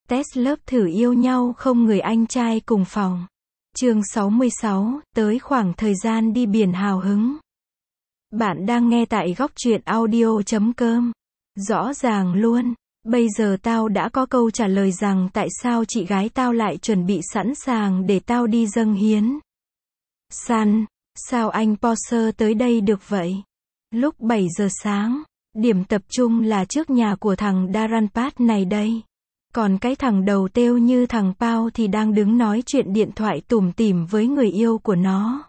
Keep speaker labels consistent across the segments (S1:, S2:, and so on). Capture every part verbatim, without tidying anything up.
S1: Test lớp thử yêu nhau không người anh trai cùng phòng. Chương sáu mươi sáu, tới khoảng thời gian đi biển hào hứng. Bạn đang nghe tại góc truyện audio chấm com. Rõ ràng luôn, bây giờ tao đã có câu trả lời rằng tại sao chị gái tao lại chuẩn bị sẵn sàng để tao đi dâng hiến. San, sao anh Porsche tới đây được vậy? Lúc bảy giờ sáng, điểm tập trung là trước nhà của thằng Daranpat này đây. Còn cái thằng đầu têu như thằng Pao thì đang đứng nói chuyện điện thoại tủm tỉm với người yêu của nó.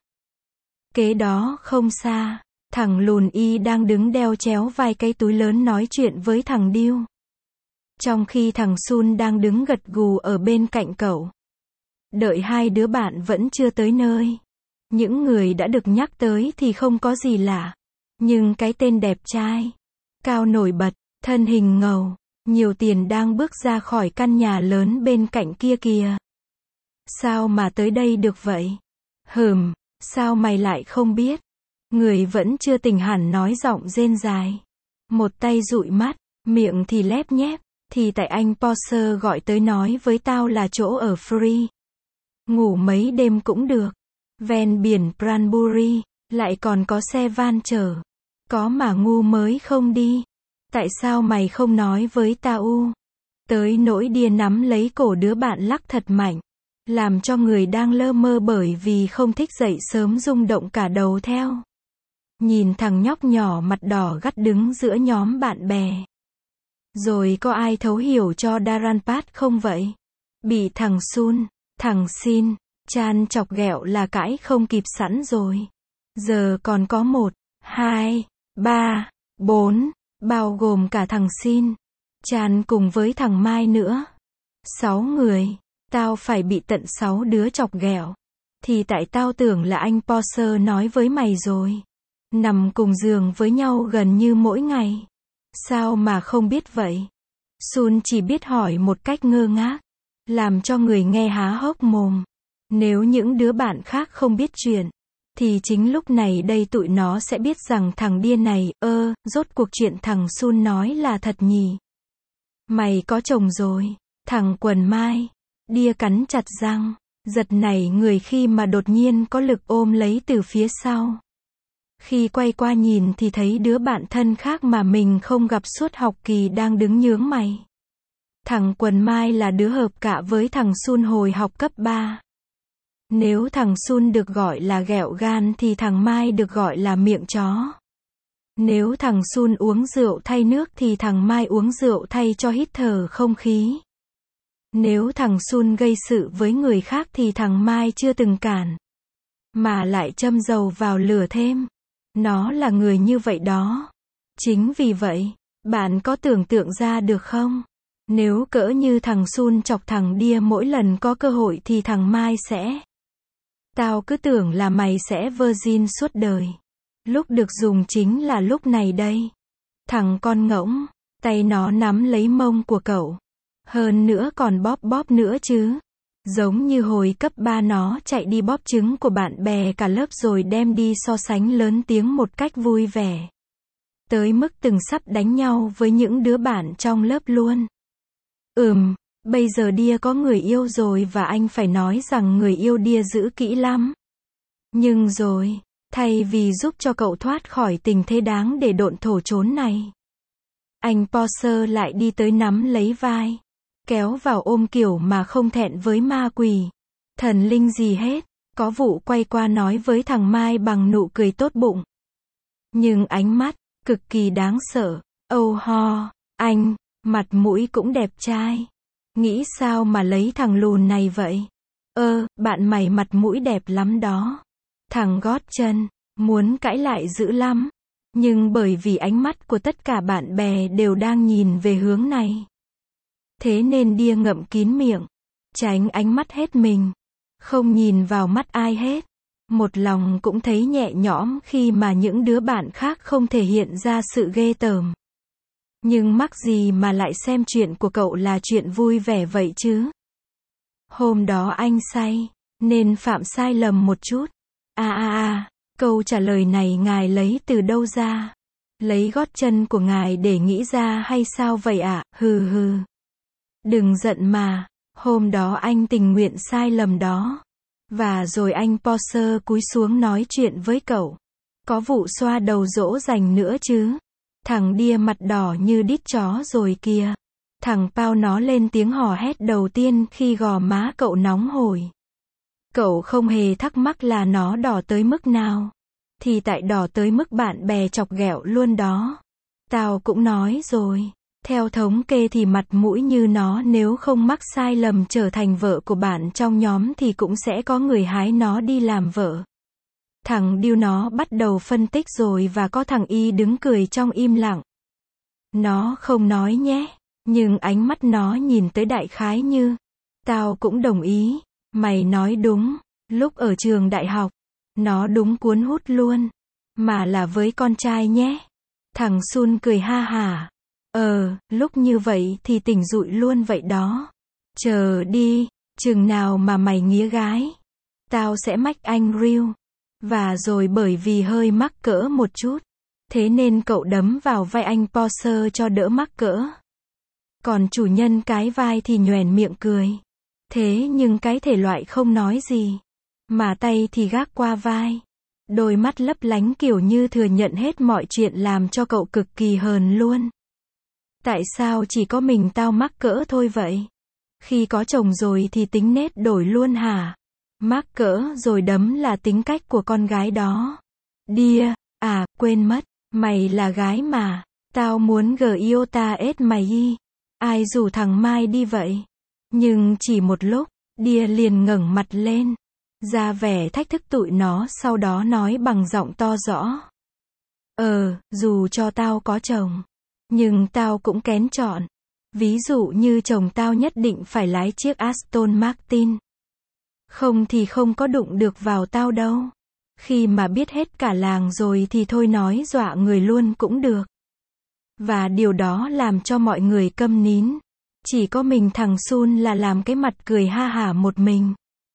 S1: Kế đó không xa, thằng lùn y đang đứng đeo chéo vai cái túi lớn nói chuyện với thằng Điêu. Trong khi thằng Sun đang đứng gật gù ở bên cạnh cậu. Đợi hai đứa bạn vẫn chưa tới nơi. Những người đã được nhắc tới thì không có gì lạ. Nhưng cái tên đẹp trai, cao nổi bật, thân hình ngầu, nhiều tiền đang bước ra khỏi căn nhà lớn bên cạnh kia kìa. Sao mà tới đây được vậy? Hừm, sao mày lại không biết? Người vẫn chưa tỉnh hẳn nói giọng rên dài. Một tay dụi mắt, miệng thì lép nhép, thì tại anh Porsche gọi tới nói với tao là chỗ ở free. Ngủ mấy đêm cũng được. Ven biển Pranbury, lại còn có xe van chở. Có mà ngu mới không đi. Tại sao mày không nói với tao? Tới nỗi điên nắm lấy cổ đứa bạn lắc thật mạnh. Làm cho người đang lơ mơ bởi vì không thích dậy sớm rung động cả đầu theo. Nhìn thằng nhóc nhỏ mặt đỏ gắt đứng giữa nhóm bạn bè. Rồi có ai thấu hiểu cho Daranpat không vậy? Bị thằng Sun, thằng Sin, Chan chọc ghẹo là cãi không kịp sẵn rồi. Giờ còn có một, hai, ba, bốn, bao gồm cả thằng Sin, Chan cùng với thằng Mai nữa. Sáu người, tao phải bị tận sáu đứa chọc ghẹo. Thì tại tao tưởng là anh Porsche nói với mày rồi. Nằm cùng giường với nhau gần như mỗi ngày. Sao mà không biết vậy? Sun chỉ biết hỏi một cách ngơ ngác, làm cho người nghe há hốc mồm. Nếu những đứa bạn khác không biết chuyện, thì chính lúc này đây tụi nó sẽ biết rằng thằng điên này, ơ, rốt cuộc chuyện thằng Sun nói là thật nhỉ. Mày có chồng rồi, thằng quần mai. Đia cắn chặt răng, giật nảy người khi mà đột nhiên có lực ôm lấy từ phía sau. Khi quay qua nhìn thì thấy đứa bạn thân khác mà mình không gặp suốt học kỳ đang đứng nhướng mày. Thằng quần mai là đứa hợp cạ với thằng Sun hồi học cấp ba. Nếu thằng Sun được gọi là ghẹo gan thì thằng Mai được gọi là miệng chó. Nếu thằng Sun uống rượu thay nước thì thằng Mai uống rượu thay cho hít thở không khí. Nếu thằng Sun gây sự với người khác thì thằng Mai chưa từng cản, mà lại châm dầu vào lửa thêm. Nó là người như vậy đó. Chính vì vậy, bạn có tưởng tượng ra được không? Nếu cỡ như thằng Sun chọc thằng Đia mỗi lần có cơ hội thì thằng Mai sẽ... Tao cứ tưởng là mày sẽ virgin suốt đời. Lúc được dùng chính là lúc này đây. Thằng con ngỗng, tay nó nắm lấy mông của cậu. Hơn nữa còn bóp bóp nữa chứ. Giống như hồi cấp ba nó chạy đi bóp trứng của bạn bè cả lớp rồi đem đi so sánh lớn tiếng một cách vui vẻ. Tới mức từng sắp đánh nhau với những đứa bạn trong lớp luôn. Ừm, bây giờ Đia có người yêu rồi và anh phải nói rằng người yêu Đia giữ kỹ lắm. Nhưng rồi, thay vì giúp cho cậu thoát khỏi tình thế đáng để độn thổ trốn này, anh Porsche lại đi tới nắm lấy vai, kéo vào ôm kiểu mà không thẹn với ma quỷ, thần linh gì hết. Có vụ quay qua nói với thằng Mai bằng nụ cười tốt bụng, nhưng ánh mắt cực kỳ đáng sợ. Âu ho, anh, mặt mũi cũng đẹp trai. Nghĩ sao mà lấy thằng lùn này vậy? Ơ, bạn mày mặt mũi đẹp lắm đó. Thằng gót chân, muốn cãi lại dữ lắm. Nhưng bởi vì ánh mắt của tất cả bạn bè đều đang nhìn về hướng này. Thế nên Đia ngậm kín miệng, tránh ánh mắt hết mình. Không nhìn vào mắt ai hết. Một lòng cũng thấy nhẹ nhõm khi mà những đứa bạn khác không thể hiện ra sự ghê tởm. Nhưng mắc gì mà lại xem chuyện của cậu là chuyện vui vẻ vậy chứ? Hôm đó anh say, nên phạm sai lầm một chút. À à à, câu trả lời này ngài lấy từ đâu ra? Lấy gót chân của ngài để nghĩ ra hay sao vậy ạ? À? Hừ hừ. Đừng giận mà, hôm đó anh tình nguyện sai lầm đó. Và rồi anh Porsche cúi xuống nói chuyện với cậu. Có vụ xoa đầu dỗ dành nữa chứ. Thằng Đia mặt đỏ như đít chó rồi kìa. Thằng Pao nó lên tiếng hò hét đầu tiên khi gò má cậu nóng hổi. Cậu không hề thắc mắc là nó đỏ tới mức nào. Thì tại đỏ tới mức bạn bè chọc ghẹo luôn đó. Tao cũng nói rồi. Theo thống kê thì mặt mũi như nó nếu không mắc sai lầm trở thành vợ của bạn trong nhóm thì cũng sẽ có người hái nó đi làm vợ. Thằng Điêu nó bắt đầu phân tích rồi và có thằng Y đứng cười trong im lặng. Nó không nói nhé, nhưng ánh mắt nó nhìn tới đại khái như, tao cũng đồng ý, mày nói đúng, lúc ở trường đại học, nó đúng cuốn hút luôn, mà là với con trai nhé. Thằng Sun cười ha hả. Ờ, lúc như vậy thì tỉnh rụi luôn vậy đó. Chờ đi, chừng nào mà mày nghía gái, tao sẽ mách anh riu. Và rồi bởi vì hơi mắc cỡ một chút, thế nên cậu đấm vào vai anh Porsche cho đỡ mắc cỡ. Còn chủ nhân cái vai thì nhoẻn miệng cười. Thế nhưng cái thể loại không nói gì, mà tay thì gác qua vai. Đôi mắt lấp lánh kiểu như thừa nhận hết mọi chuyện làm cho cậu cực kỳ hờn luôn. Tại sao chỉ có mình tao mắc cỡ thôi vậy? Khi có chồng rồi thì tính nết đổi luôn hả? Mắc cỡ rồi đấm là tính cách của con gái đó. Đia, à, quên mất, mày là gái mà. Tao muốn gờ iota ết mày y. Ai rủ thằng Mai đi vậy? Nhưng chỉ một lúc, Đia liền ngẩng mặt lên, ra vẻ thách thức tụi nó, sau đó nói bằng giọng to rõ. Ờ, dù cho tao có chồng, nhưng tao cũng kén chọn. Ví dụ như chồng tao nhất định phải lái chiếc Aston Martin. Không thì không có đụng được vào tao đâu. Khi mà biết hết cả làng rồi thì thôi nói dọa người luôn cũng được. Và điều đó làm cho mọi người câm nín. Chỉ có mình thằng Sun là làm cái mặt cười ha hả một mình.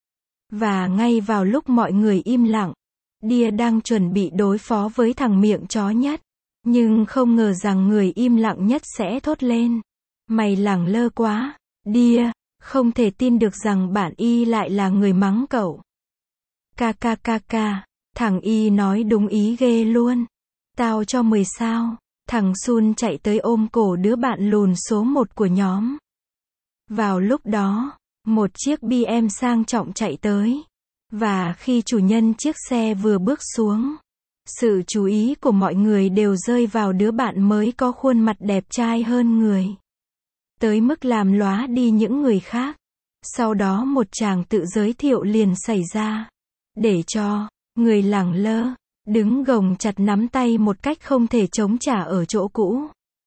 S1: Và ngay vào lúc mọi người im lặng, Đia đang chuẩn bị đối phó với thằng miệng chó nhất. Nhưng không ngờ rằng người im lặng nhất sẽ thốt lên. Mày lẳng lơ quá, Đia, không thể tin được rằng bạn Y lại là người mắng cậu. Ca ca ca ca, thằng Y nói đúng ý ghê luôn. Tao cho mười sao. Thằng Sun chạy tới ôm cổ đứa bạn lùn số một của nhóm. Vào lúc đó, một chiếc bê em sang trọng chạy tới. Và khi chủ nhân chiếc xe vừa bước xuống, sự chú ý của mọi người đều rơi vào đứa bạn mới có khuôn mặt đẹp trai hơn người. Tới mức làm lóa đi những người khác. Sau đó một chàng tự giới thiệu liền xảy ra. Để cho người lẳng lơ, đứng gồng chặt nắm tay một cách không thể chống trả ở chỗ cũ.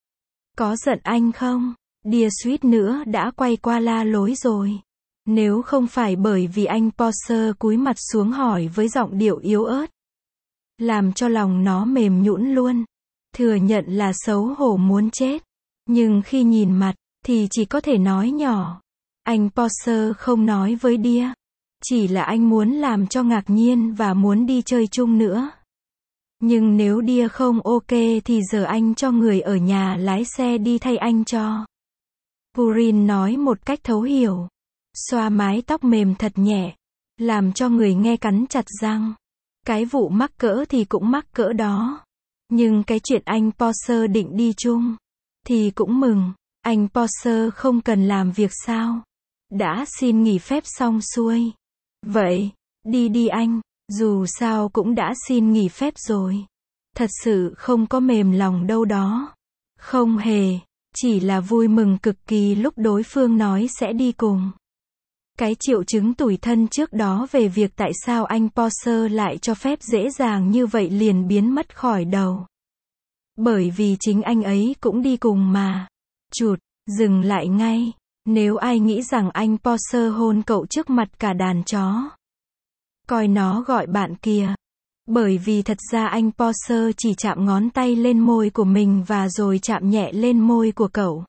S1: Có giận anh không? Đia suýt nữa đã quay qua la lối rồi. Nếu không phải bởi vì anh Porsche cúi mặt xuống hỏi với giọng điệu yếu ớt, làm cho lòng nó mềm nhũn luôn. Thừa nhận là xấu hổ muốn chết. Nhưng khi nhìn mặt, thì chỉ có thể nói nhỏ. Anh Porsche không nói với Đia. Chỉ là anh muốn làm cho ngạc nhiên và muốn đi chơi chung nữa. Nhưng nếu Đia không ok thì giờ anh cho người ở nhà lái xe đi thay anh cho. Purin nói một cách thấu hiểu. Xoa mái tóc mềm thật nhẹ. Làm cho người nghe cắn chặt răng. Cái vụ mắc cỡ thì cũng mắc cỡ đó. Nhưng cái chuyện anh Porsche định đi chung, thì cũng mừng. Anh Porsche không cần làm việc sao? Đã xin nghỉ phép xong xuôi. Vậy, đi đi anh. Dù sao cũng đã xin nghỉ phép rồi. Thật sự không có mềm lòng đâu đó. Không hề. Chỉ là vui mừng cực kỳ lúc đối phương nói sẽ đi cùng. Cái triệu chứng tủi thân trước đó về việc tại sao anh Porsche lại cho phép dễ dàng như vậy liền biến mất khỏi đầu. Bởi vì chính anh ấy cũng đi cùng mà. Chụt, dừng lại ngay. Nếu ai nghĩ rằng anh Porsche hôn cậu trước mặt cả đàn chó, coi nó gọi bạn kìa. Bởi vì thật ra anh Porsche chỉ chạm ngón tay lên môi của mình và rồi chạm nhẹ lên môi của cậu.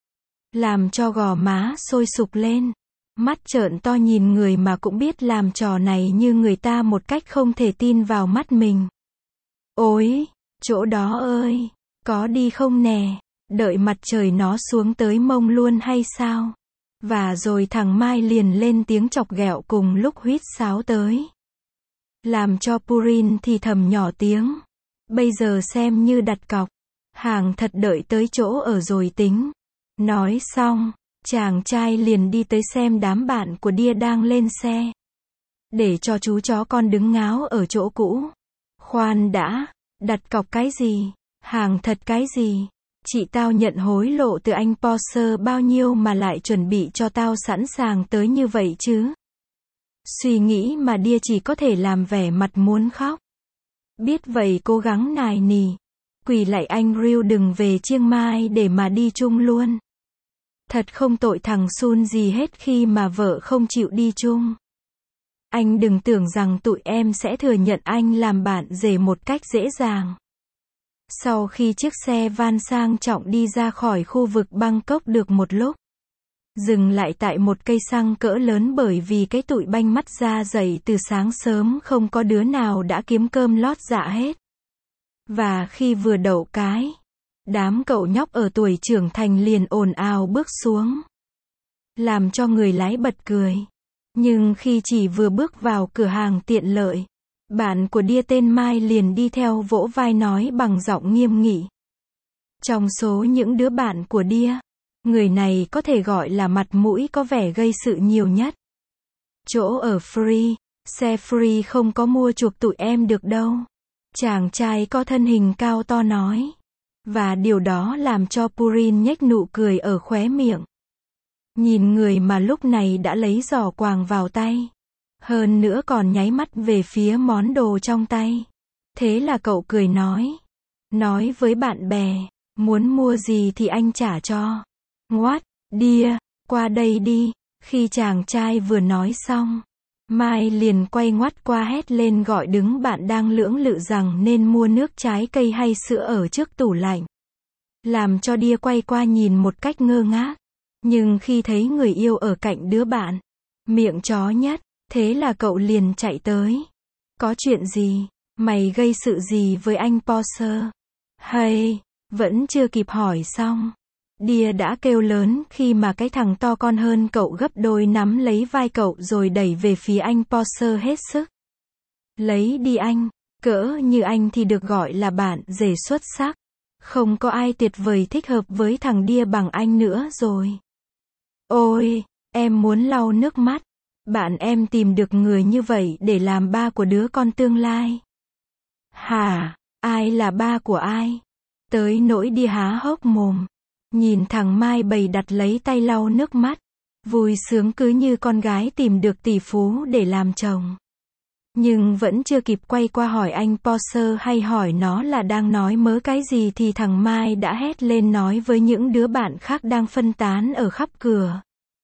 S1: Làm cho gò má sôi sục lên. Mắt trợn to nhìn người mà cũng biết làm trò này như người ta một cách không thể tin vào mắt mình. Ôi, chỗ đó ơi, có đi không nè? Đợi mặt trời nó xuống tới mông luôn hay sao? Và rồi thằng Mai liền lên tiếng chọc ghẹo cùng lúc huýt sáo tới. Làm cho Purin thì thầm nhỏ tiếng. Bây giờ xem như đặt cọc. Hàng thật đợi tới chỗ ở rồi tính. Nói xong, chàng trai liền đi tới xem đám bạn của Đia đang lên xe. Để cho chú chó con đứng ngáo ở chỗ cũ. Khoan đã, đặt cọc cái gì? Hàng thật cái gì? Chị tao nhận hối lộ từ anh Porsche bao nhiêu mà lại chuẩn bị cho tao sẵn sàng tới như vậy chứ? Suy nghĩ mà Đia chỉ có thể làm vẻ mặt muốn khóc. Biết vậy cố gắng nài nỉ. Quỳ lại anh Ryu đừng về Chiang Mai để mà đi chung luôn. Thật không tội thằng Sun gì hết khi mà vợ không chịu đi chung. Anh đừng tưởng rằng tụi em sẽ thừa nhận anh làm bạn rể một cách dễ dàng. Sau khi chiếc xe van sang trọng đi ra khỏi khu vực Bangkok được một lúc, dừng lại tại một cây xăng cỡ lớn bởi vì cái tụi banh mắt ra dậy từ sáng sớm không có đứa nào đã kiếm cơm lót dạ hết. Và khi vừa đậu cái, đám cậu nhóc ở tuổi trưởng thành liền ồn ào bước xuống, làm cho người lái bật cười. Nhưng khi chỉ vừa bước vào cửa hàng tiện lợi, bạn của Đia tên Mai liền đi theo vỗ vai nói bằng giọng nghiêm nghị. Trong số những đứa bạn của Đia, người này có thể gọi là mặt mũi có vẻ gây sự nhiều nhất. Chỗ ở free, xe free không có mua chuộc tụi em được đâu. Chàng trai có thân hình cao to nói. Và điều đó làm cho Purin nhếch nụ cười ở khóe miệng. Nhìn người mà lúc này đã lấy giỏ quàng vào tay. Hơn nữa còn nháy mắt về phía món đồ trong tay. Thế là cậu cười nói. Nói với bạn bè, muốn mua gì thì anh trả cho. What, Đia, qua đây đi. Khi chàng trai vừa nói xong, Mai liền quay ngoắt qua hét lên gọi đứng bạn đang lưỡng lự rằng nên mua nước trái cây hay sữa ở trước tủ lạnh. Làm cho Đia quay qua nhìn một cách ngơ ngác. Nhưng khi thấy người yêu ở cạnh đứa bạn, miệng chó nhất, thế là cậu liền chạy tới. Có chuyện gì? Mày gây sự gì với anh Porsche? Hay, vẫn chưa kịp hỏi xong. Đia đã kêu lớn khi mà cái thằng to con hơn cậu gấp đôi nắm lấy vai cậu rồi đẩy về phía anh Porsche hết sức. Lấy đi anh, cỡ như anh thì được gọi là bạn rể xuất sắc. Không có ai tuyệt vời thích hợp với thằng Đia bằng anh nữa rồi. Ôi, em muốn lau nước mắt. Bạn em tìm được người như vậy để làm ba của đứa con tương lai. Hả, ai là ba của ai? Tới nỗi Đia há hốc mồm. Nhìn thằng Mai bày đặt lấy tay lau nước mắt. Vui sướng cứ như con gái tìm được tỷ phú để làm chồng. Nhưng vẫn chưa kịp quay qua hỏi anh Porsche hay hỏi nó là đang nói mớ cái gì thì thằng Mai đã hét lên nói với những đứa bạn khác đang phân tán ở khắp cửa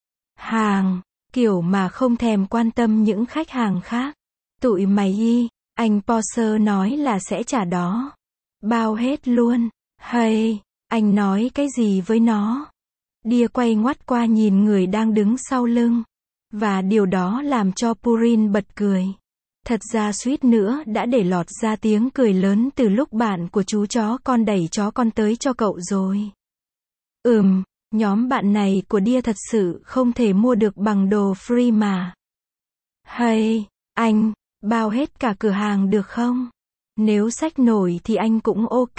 S1: hàng, kiểu mà không thèm quan tâm những khách hàng khác. Tụi mày y, anh Porsche nói là sẽ trả đó. Bao hết luôn. Hay, anh nói cái gì với nó? Đia quay ngoắt qua nhìn người đang đứng sau lưng. Và điều đó làm cho Purin bật cười. Thật ra suýt nữa đã để lọt ra tiếng cười lớn từ lúc bạn của chú chó con đẩy chó con tới cho cậu rồi. Ừm, nhóm bạn này của Đia thật sự không thể mua được bằng đồ free mà. Hay, anh, bao hết cả cửa hàng được không? Nếu xách nổi thì anh cũng ok.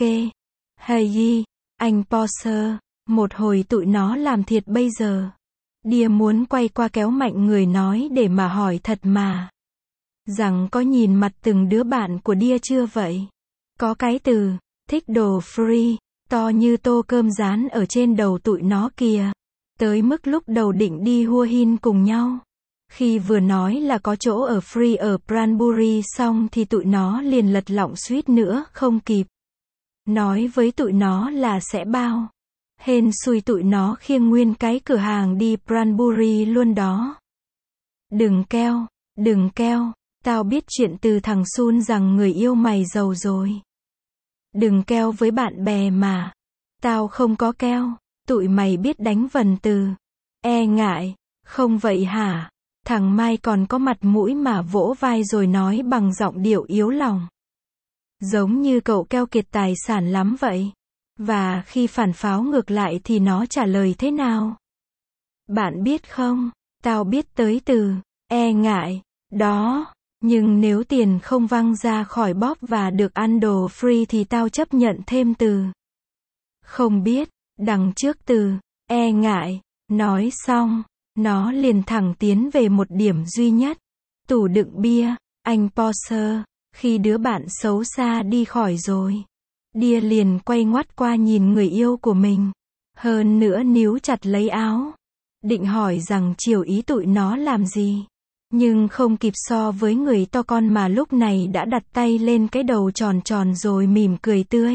S1: Hay, anh Porsche, một hồi tụi nó làm thiệt bây giờ. Đia muốn quay qua kéo mạnh người nói để mà hỏi thật mà. Rằng có nhìn mặt từng đứa bạn của Đia chưa vậy? Có cái từ, thích đồ free, to như tô cơm rán ở trên đầu tụi nó kìa. Tới mức lúc đầu định đi Hua Hin cùng nhau. Khi vừa nói là có chỗ ở free ở Pranbury xong thì tụi nó liền lật lọng suýt nữa không kịp. Nói với tụi nó là sẽ bao. Hên xui tụi nó khiêng nguyên cái cửa hàng đi Pranbury luôn đó. Đừng keo, đừng keo. Tao biết chuyện từ thằng Sun rằng người yêu mày giàu rồi. Đừng keo với bạn bè mà. Tao không có keo. Tụi mày biết đánh vần từ. E ngại. Không vậy hả? Thằng Mai còn có mặt mũi mà vỗ vai rồi nói bằng giọng điệu yếu lòng. Giống như cậu keo kiệt tài sản lắm vậy. Và khi phản pháo ngược lại thì nó trả lời thế nào? Bạn biết không, tao biết tới từ, e ngại, đó. Nhưng nếu tiền không văng ra khỏi bóp và được ăn đồ free thì tao chấp nhận thêm từ. Không biết, đằng trước từ, e ngại. Nói xong, nó liền thẳng tiến về một điểm duy nhất. Tủ đựng bia, anh Porsche. Khi đứa bạn xấu xa đi khỏi rồi, Đia liền quay ngoắt qua nhìn người yêu của mình. Hơn nữa níu chặt lấy áo. Định hỏi rằng chiều ý tụi nó làm gì. Nhưng không kịp so với người to con mà lúc này đã đặt tay lên cái đầu tròn tròn rồi mỉm cười tươi.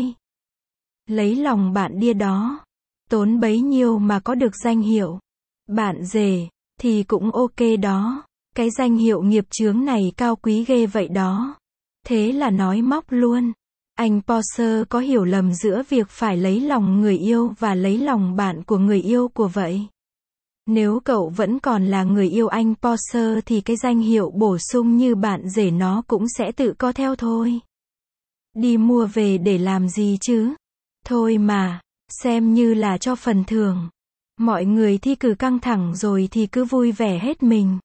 S1: Lấy lòng bạn Đia đó. Tốn bấy nhiêu mà có được danh hiệu. Bạn rể, thì cũng ok đó. Cái danh hiệu nghiệp chướng này cao quý ghê vậy đó. Thế là nói móc luôn. Anh Porsche có hiểu lầm giữa việc phải lấy lòng người yêu và lấy lòng bạn của người yêu của vậy. Nếu cậu vẫn còn là người yêu anh Porsche thì cái danh hiệu bổ sung như bạn rể nó cũng sẽ tự có theo thôi. Đi mua về để làm gì chứ? Thôi mà, xem như là cho phần thưởng. Mọi người thi cử căng thẳng rồi thì cứ vui vẻ hết mình.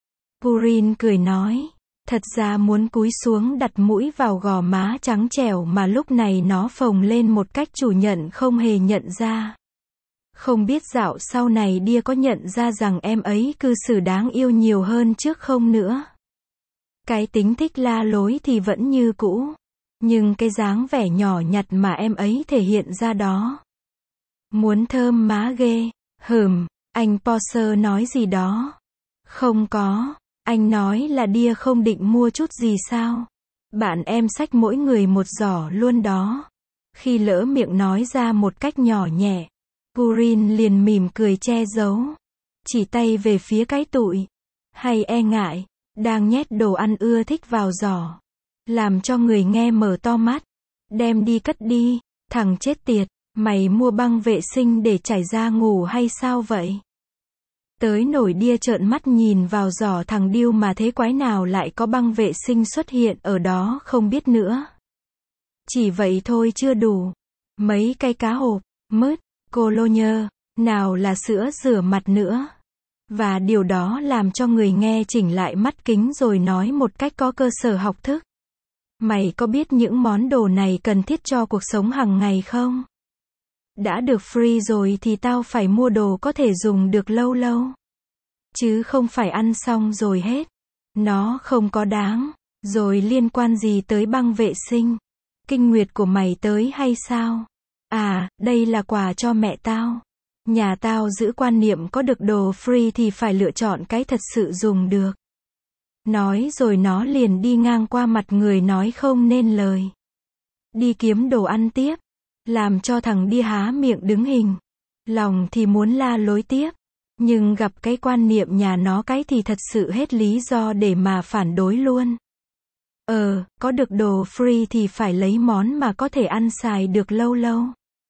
S1: Purin cười nói. Thật ra muốn cúi xuống đặt mũi vào gò má trắng trẻo mà lúc này nó phồng lên một cách chủ nhận không hề nhận ra. Không biết dạo sau này Đia có nhận ra rằng em ấy cư xử đáng yêu nhiều hơn trước không nữa. Cái tính thích la lối thì vẫn như cũ. Nhưng cái dáng vẻ nhỏ nhặt mà em ấy thể hiện ra đó. Muốn thơm má ghê. Hừm, anh Porsche nói gì đó. Không có. Anh nói là Đia không định mua chút gì sao? Bạn em xách mỗi người một giỏ luôn đó. Khi lỡ miệng nói ra một cách nhỏ nhẹ, Purin liền mỉm cười che giấu. Chỉ tay về phía cái tụi. Hay e ngại, đang nhét đồ ăn ưa thích vào giỏ. Làm cho người nghe mở to mắt. Đem đi cất đi, thằng chết tiệt, mày mua băng vệ sinh để chảy ra ngủ hay sao vậy? Tới nổi Đia trợn mắt nhìn vào giỏ thằng điêu mà thế quái nào lại có băng vệ sinh xuất hiện ở đó không biết nữa. Chỉ vậy thôi chưa đủ. Mấy cây cá hộp, mứt, cologne, nào là sữa rửa mặt nữa. Và điều đó làm cho người nghe chỉnh lại mắt kính rồi nói một cách có cơ sở học thức. Mày có biết những món đồ này cần thiết cho cuộc sống hàng ngày không? Đã được free rồi thì tao phải mua đồ có thể dùng được lâu lâu. Chứ không phải ăn xong rồi hết. Nó không có đáng. Rồi liên quan gì tới băng vệ sinh? Kinh nguyệt của mày tới hay sao? À, đây là quà cho mẹ tao. Nhà tao giữ quan niệm có được đồ free thì phải lựa chọn cái thật sự dùng được. Nói rồi nó liền đi ngang qua mặt người nói không nên lời. Đi kiếm đồ ăn tiếp. Làm cho thằng Đia há miệng đứng hình. Lòng thì muốn la lối tiếp. Nhưng gặp cái quan niệm nhà nó cái thì thật sự hết lý do để mà phản đối luôn. Ờ, có được đồ free thì phải lấy món mà có thể ăn xài được lâu lâu.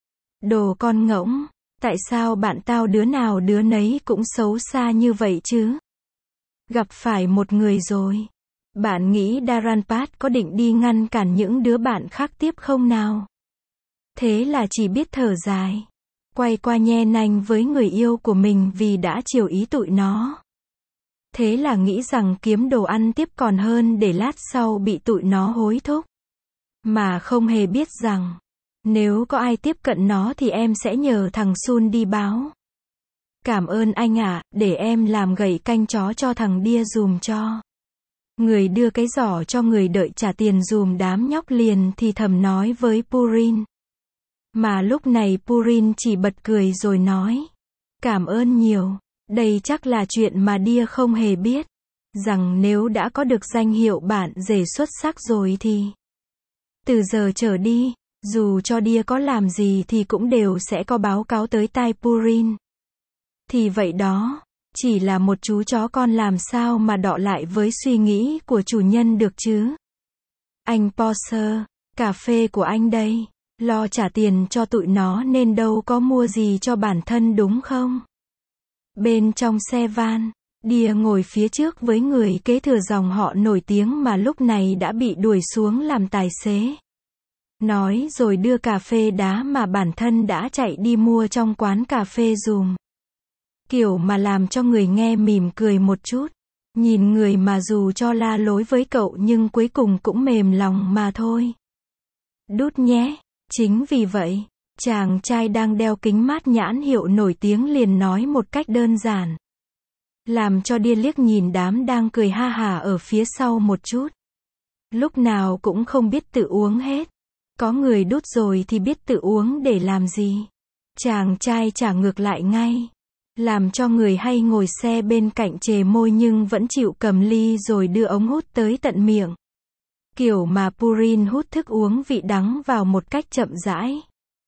S1: Đồ con ngỗng, tại sao bạn tao đứa nào đứa nấy cũng xấu xa như vậy chứ? Gặp phải một người rồi. Bạn nghĩ Daranpat có định đi ngăn cản những đứa bạn khác tiếp không nào? Thế là chỉ biết thở dài. Quay qua nhe nanh với người yêu của mình vì đã chiều ý tụi nó. Thế là nghĩ rằng kiếm đồ ăn tiếp còn hơn để lát sau bị tụi nó hối thúc. Mà không hề biết rằng, nếu có ai tiếp cận nó thì em sẽ nhờ thằng Sun đi báo. Cảm ơn anh ạ, để em làm gậy canh chó cho thằng Đia dùm cho. Người đưa cái giỏ cho người đợi trả tiền dùm đám nhóc liền thì thầm nói với Purin. Mà lúc này Purin chỉ bật cười rồi nói. Cảm ơn nhiều. Đây chắc là chuyện mà Đia không hề biết. Rằng nếu đã có được danh hiệu bạn rể xuất sắc rồi thì từ giờ trở đi, dù cho Đia có làm gì thì cũng đều sẽ có báo cáo tới tai Purin. Thì vậy đó, chỉ là một chú chó con làm sao mà đọ lại với suy nghĩ của chủ nhân được chứ. Anh Porsche, cà phê của anh đây. Lo trả tiền cho tụi nó nên đâu có mua gì cho bản thân đúng không? Bên trong xe van, Đia ngồi phía trước với người kế thừa dòng họ nổi tiếng mà lúc này đã bị đuổi xuống làm tài xế. Nói rồi đưa cà phê đá mà bản thân đã chạy đi mua trong quán cà phê dùm. kiểu mà làm cho người nghe mỉm cười một chút. Nhìn người mà dù cho la lối với cậu nhưng cuối cùng cũng mềm lòng mà thôi. Đút nhé. Chính vì vậy, chàng trai đang đeo kính mát nhãn hiệu nổi tiếng liền nói một cách đơn giản. Làm cho Đia liếc nhìn đám đang cười ha hả ở phía sau một chút. Lúc nào cũng không biết tự uống hết. Có người đút rồi thì biết tự uống để làm gì. Chàng trai trả ngược lại ngay. Làm cho người hay ngồi xe bên cạnh chề môi nhưng vẫn chịu cầm ly rồi đưa ống hút tới tận miệng. Kiểu mà Purin hút thức uống vị đắng vào một cách chậm rãi.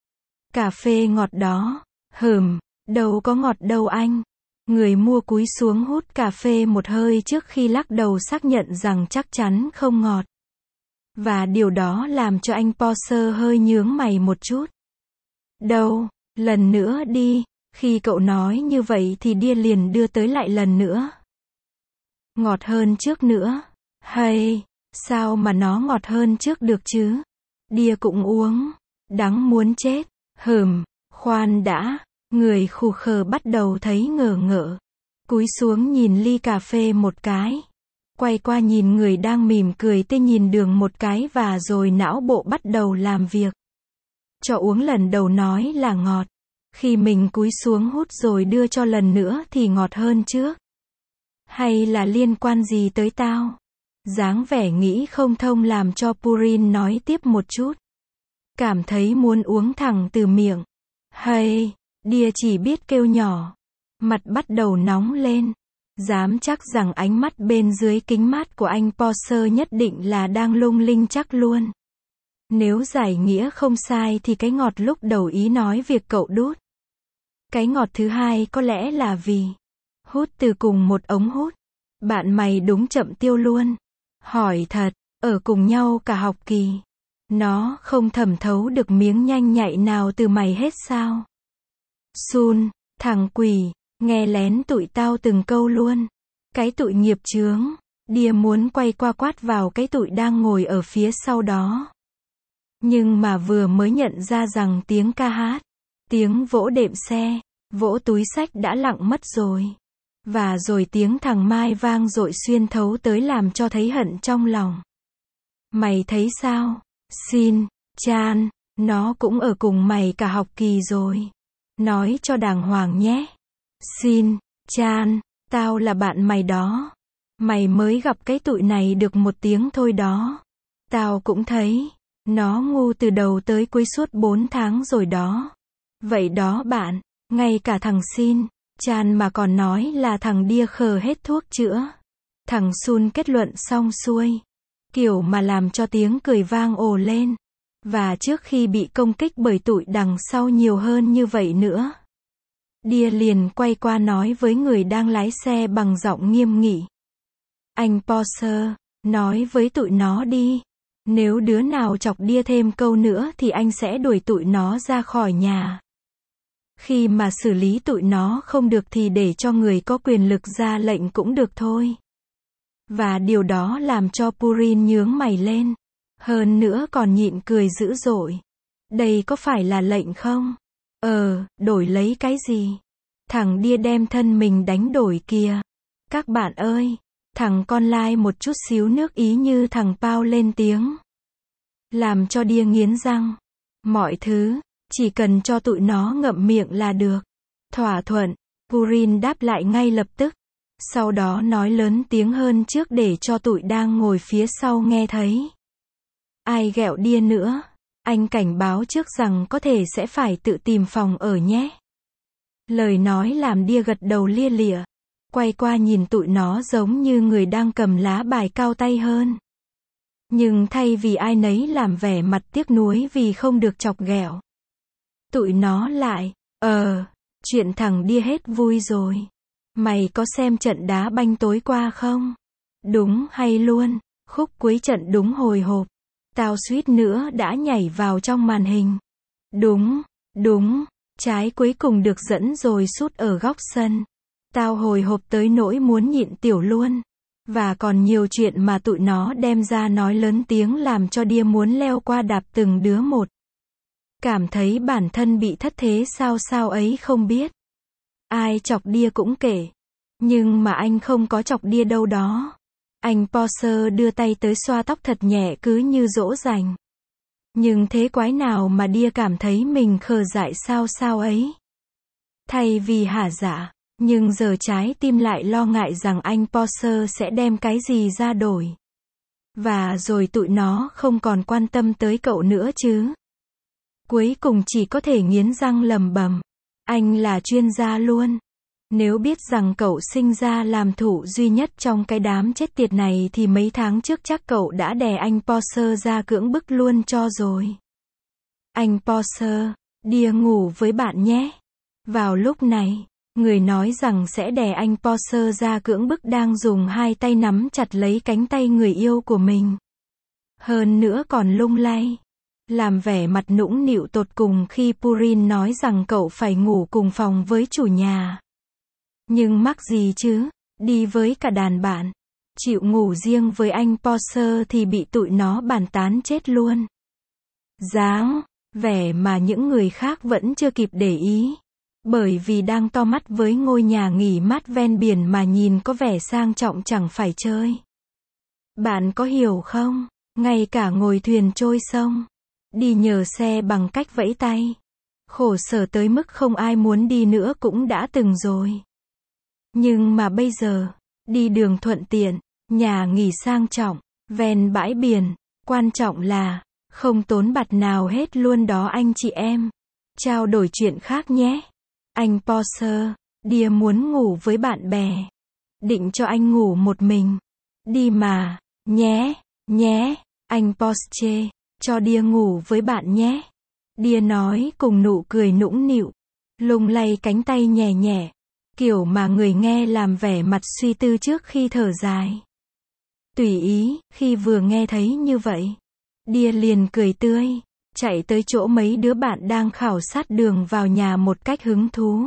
S1: Cà phê ngọt đó. Hừm, đâu có ngọt đâu anh. Người mua cúi xuống hút cà phê một hơi trước khi lắc đầu xác nhận rằng chắc chắn không ngọt. Và điều đó làm cho anh Porter hơi nhướng mày một chút. Đâu, lần nữa đi. Khi cậu nói như vậy thì Đia liền đưa tới lại lần nữa. Ngọt hơn trước nữa. Hay, sao mà nó ngọt hơn trước được chứ? Đia cũng uống. Đắng muốn chết. Hừm, khoan đã. Người khù khờ bắt đầu thấy ngờ ngợ. Cúi xuống nhìn ly cà phê một cái. Quay qua nhìn người đang mỉm cười tê nhìn đường một cái và rồi não bộ bắt đầu làm việc. Cho uống lần đầu nói là ngọt. Khi mình cúi xuống hút rồi đưa cho lần nữa thì ngọt hơn trước. Hay là liên quan gì tới tao? Dáng vẻ nghĩ không thông làm cho Purin nói tiếp một chút. Cảm thấy muốn uống thẳng từ miệng. Hay, Đia chỉ biết kêu nhỏ. Mặt bắt đầu nóng lên. Dám chắc rằng ánh mắt bên dưới kính mát của anh Porter nhất định là đang lung linh chắc luôn. Nếu giải nghĩa không sai thì cái ngọt lúc đầu ý nói việc cậu đút. Cái ngọt thứ hai có lẽ là vì hút từ cùng một ống hút. Bạn mày đúng chậm tiêu luôn. Hỏi thật, ở cùng nhau cả học kỳ. Nó không thẩm thấu được miếng nhanh nhạy nào từ mày hết sao? Sun, thằng quỷ, nghe lén tụi tao từng câu luôn. Cái tụi nghiệp chướng. Đia muốn quay qua quát vào cái tụi đang ngồi ở phía sau đó. Nhưng mà vừa mới nhận ra rằng tiếng ca hát, tiếng vỗ đệm xe, vỗ túi xách đã lặng mất rồi. Và rồi tiếng thằng Mai vang dội xuyên thấu tới làm cho thấy hận trong lòng. Mày thấy sao? Xin, Chan, nó cũng ở cùng mày cả học kỳ rồi. Nói cho đàng hoàng nhé. Xin, Chan, tao là bạn mày đó. Mày mới gặp cái tụi này được một tiếng thôi đó. Tao cũng thấy, nó ngu từ đầu tới cuối suốt bốn tháng rồi đó. Vậy đó bạn, ngay cả thằng Xin, Chan mà còn nói là thằng Đia khờ hết thuốc chữa. Thằng Sun kết luận xong xuôi. Kiểu mà làm cho tiếng cười vang ồ lên. Và trước khi bị công kích bởi tụi đằng sau nhiều hơn như vậy nữa. Đia liền quay qua nói với người đang lái xe bằng giọng nghiêm nghị. Anh Porter, nói với tụi nó đi. Nếu đứa nào chọc Đia thêm câu nữa thì anh sẽ đuổi tụi nó ra khỏi nhà. Khi mà xử lý tụi nó không được thì để cho người có quyền lực ra lệnh cũng được thôi. Và điều đó làm cho Purin nhướng mày lên. Hơn nữa còn nhịn cười dữ dội. Đây có phải là lệnh không? Ờ, đổi lấy cái gì? Thằng Đia đem thân mình đánh đổi kìa. Các bạn ơi, thằng con lai một chút xíu nước Ý như thằng Pao lên tiếng. Làm cho Đia nghiến răng. Mọi thứ, chỉ cần cho tụi nó ngậm miệng là được. Thỏa thuận, Purin đáp lại ngay lập tức. Sau đó nói lớn tiếng hơn trước để cho tụi đang ngồi phía sau nghe thấy. Ai ghẹo Đia nữa, anh cảnh báo trước rằng có thể sẽ phải tự tìm phòng ở nhé. Lời nói làm Đia gật đầu lia lịa. Quay qua nhìn tụi nó giống như người đang cầm lá bài cao tay hơn. Nhưng thay vì ai nấy làm vẻ mặt tiếc nuối vì không được chọc ghẹo. Tụi nó lại, ờ, chuyện thằng Đia hết vui rồi. Mày có xem trận đá banh tối qua không? Đúng hay luôn, khúc cuối trận đúng hồi hộp. Tao suýt nữa đã nhảy vào trong màn hình. Đúng, đúng, trái cuối cùng được dẫn rồi sút ở góc sân. Tao hồi hộp tới nỗi muốn nhịn tiểu luôn. Và còn nhiều chuyện mà tụi nó đem ra nói lớn tiếng làm cho Đia muốn leo qua đạp từng đứa một. Cảm thấy bản thân bị thất thế sao sao ấy không biết. Ai chọc Đia cũng kể. Nhưng mà anh không có chọc Đia đâu đó. Anh Porsche đưa tay tới xoa tóc thật nhẹ cứ như dỗ dành. Nhưng thế quái nào mà Đia cảm thấy mình khờ dại sao sao ấy. Thay vì hả dạ, nhưng giờ trái tim lại lo ngại rằng anh Porsche sẽ đem cái gì ra đổi. Và rồi tụi nó không còn quan tâm tới cậu nữa chứ. Cuối cùng chỉ có thể nghiến răng lầm bầm. Anh là chuyên gia luôn. Nếu biết rằng cậu sinh ra làm thủ duy nhất trong cái đám chết tiệt này thì mấy tháng trước chắc cậu đã đè anh Porsche ra cưỡng bức luôn cho rồi. Anh Porsche, Đia ngủ với bạn nhé. Vào lúc này, người nói rằng sẽ đè anh Porsche ra cưỡng bức đang dùng hai tay nắm chặt lấy cánh tay người yêu của mình. Hơn nữa còn lung lay. Làm vẻ mặt nũng nịu tột cùng khi Purin nói rằng cậu phải ngủ cùng phòng với chủ nhà. Nhưng mắc gì chứ, đi với cả đàn bạn. Chịu ngủ riêng với anh Porsche thì bị tụi nó bàn tán chết luôn. Dáng, vẻ mà những người khác vẫn chưa kịp để ý. Bởi vì đang to mắt với ngôi nhà nghỉ mát ven biển mà nhìn có vẻ sang trọng chẳng phải chơi. Bạn có hiểu không? Ngay cả ngồi thuyền trôi sông, đi nhờ xe bằng cách vẫy tay. Khổ sở tới mức không ai muốn đi nữa cũng đã từng rồi. Nhưng mà bây giờ, đi đường thuận tiện, nhà nghỉ sang trọng, ven bãi biển, quan trọng là, không tốn bạt nào hết luôn đó anh chị em. Trao đổi chuyện khác nhé. Anh Porsche, Đia muốn ngủ với bạn bè. Định cho anh ngủ một mình. Đi mà, nhé, nhé, anh Porsche, cho Đia ngủ với bạn nhé. Đia nói cùng nụ cười nũng nịu, lung lay cánh tay nhẹ nhẹ, kiểu mà người nghe làm vẻ mặt suy tư trước khi thở dài. Tùy ý, khi vừa nghe thấy như vậy, Đia liền cười tươi, chạy tới chỗ mấy đứa bạn đang khảo sát đường vào nhà một cách hứng thú.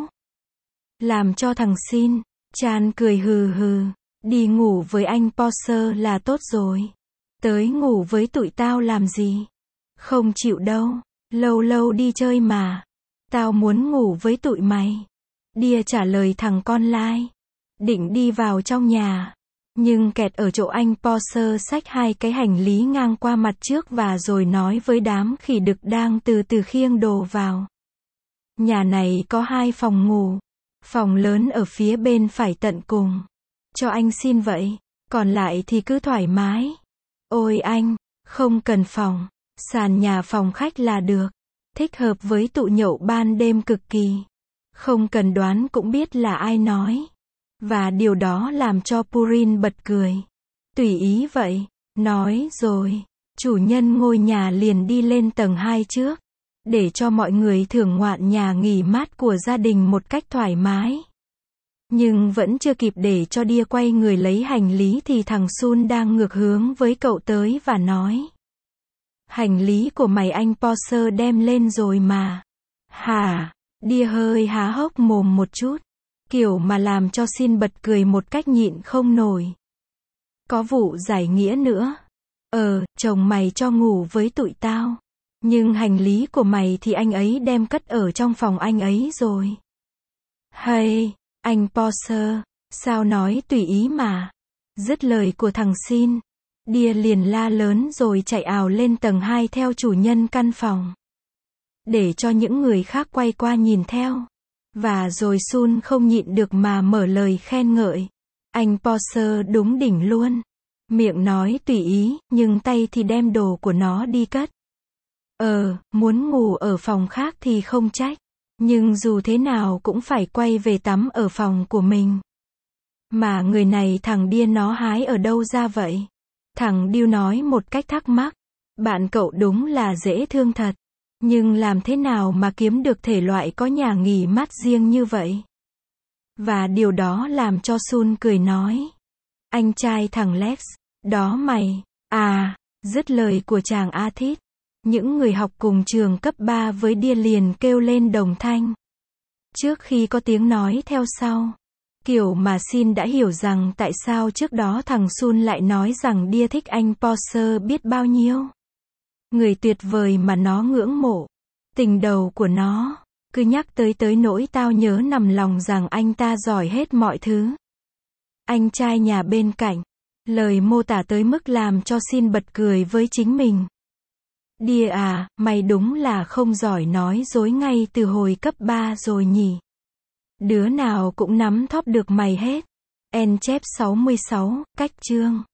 S1: Làm cho thằng Sin, Chan cười hừ hừ, đi ngủ với anh Porsche là tốt rồi. Tới ngủ với tụi tao làm gì? Không chịu đâu, lâu lâu đi chơi mà. Tao muốn ngủ với tụi mày. Đia trả lời thằng con lai. Định đi vào trong nhà. Nhưng kẹt ở chỗ anh Porsche xách hai cái hành lý ngang qua mặt trước và rồi nói với đám khỉ đực đang từ từ khiêng đồ vào. Nhà này có hai phòng ngủ. Phòng lớn ở phía bên phải tận cùng. Cho anh xin vậy. Còn lại thì cứ thoải mái. Ôi anh, không cần phòng. Sàn nhà phòng khách là được. Thích hợp với tụ nhậu ban đêm cực kỳ. Không cần đoán cũng biết là ai nói. Và điều đó làm cho Purin bật cười. Tùy ý vậy. Nói rồi. Chủ nhân ngôi nhà liền đi lên tầng hai trước. Để cho mọi người thưởng ngoạn nhà nghỉ mát của gia đình một cách thoải mái. Nhưng vẫn chưa kịp để cho Đia quay người lấy hành lý thì thằng Sun đang ngược hướng với cậu tới và nói. Hành lý của mày anh Porsche đem lên rồi mà. Hả? Đia hơi há hốc mồm một chút. Kiểu mà làm cho Sin bật cười một cách nhịn không nổi. Có vụ giải nghĩa nữa. Ờ, chồng mày cho ngủ với tụi tao. Nhưng hành lý của mày thì anh ấy đem cất ở trong phòng anh ấy rồi. Hay, anh Porsche, sao nói tùy ý mà. Dứt lời của thằng Sin, Đia liền la lớn rồi chạy ào lên tầng hai theo chủ nhân căn phòng. Để cho những người khác quay qua nhìn theo. Và rồi Sun không nhịn được mà mở lời khen ngợi. Anh Porsche đúng đỉnh luôn. Miệng nói tùy ý, nhưng tay thì đem đồ của nó đi cất. Ờ, muốn ngủ ở phòng khác thì không trách. Nhưng dù thế nào cũng phải quay về tắm ở phòng của mình. Mà người này thằng điên nó hái ở đâu ra vậy? Thằng điêu nói một cách thắc mắc. Bạn cậu đúng là dễ thương thật. Nhưng làm thế nào mà kiếm được thể loại có nhà nghỉ mát riêng như vậy? Và điều đó làm cho Sun cười nói. Anh trai thằng Lex, đó mày. À, dứt lời của chàng Athit. Những người học cùng trường cấp ba với Đia liền kêu lên đồng thanh. Trước khi có tiếng nói theo sau. Kiểu mà Sin đã hiểu rằng tại sao trước đó thằng Sun lại nói rằng Đia thích anh Porsche biết bao nhiêu. Người tuyệt vời mà nó ngưỡng mộ. Tình đầu của nó. Cứ nhắc tới tới nỗi tao nhớ nằm lòng rằng anh ta giỏi hết mọi thứ. Anh trai nhà bên cạnh. Lời mô tả tới mức làm cho Xin bật cười với chính mình. Đìa à, mày đúng là không giỏi nói dối ngay từ hồi cấp ba rồi nhỉ. Đứa nào cũng nắm thóp được mày hết. En chép sáu mươi sáu, cách chương.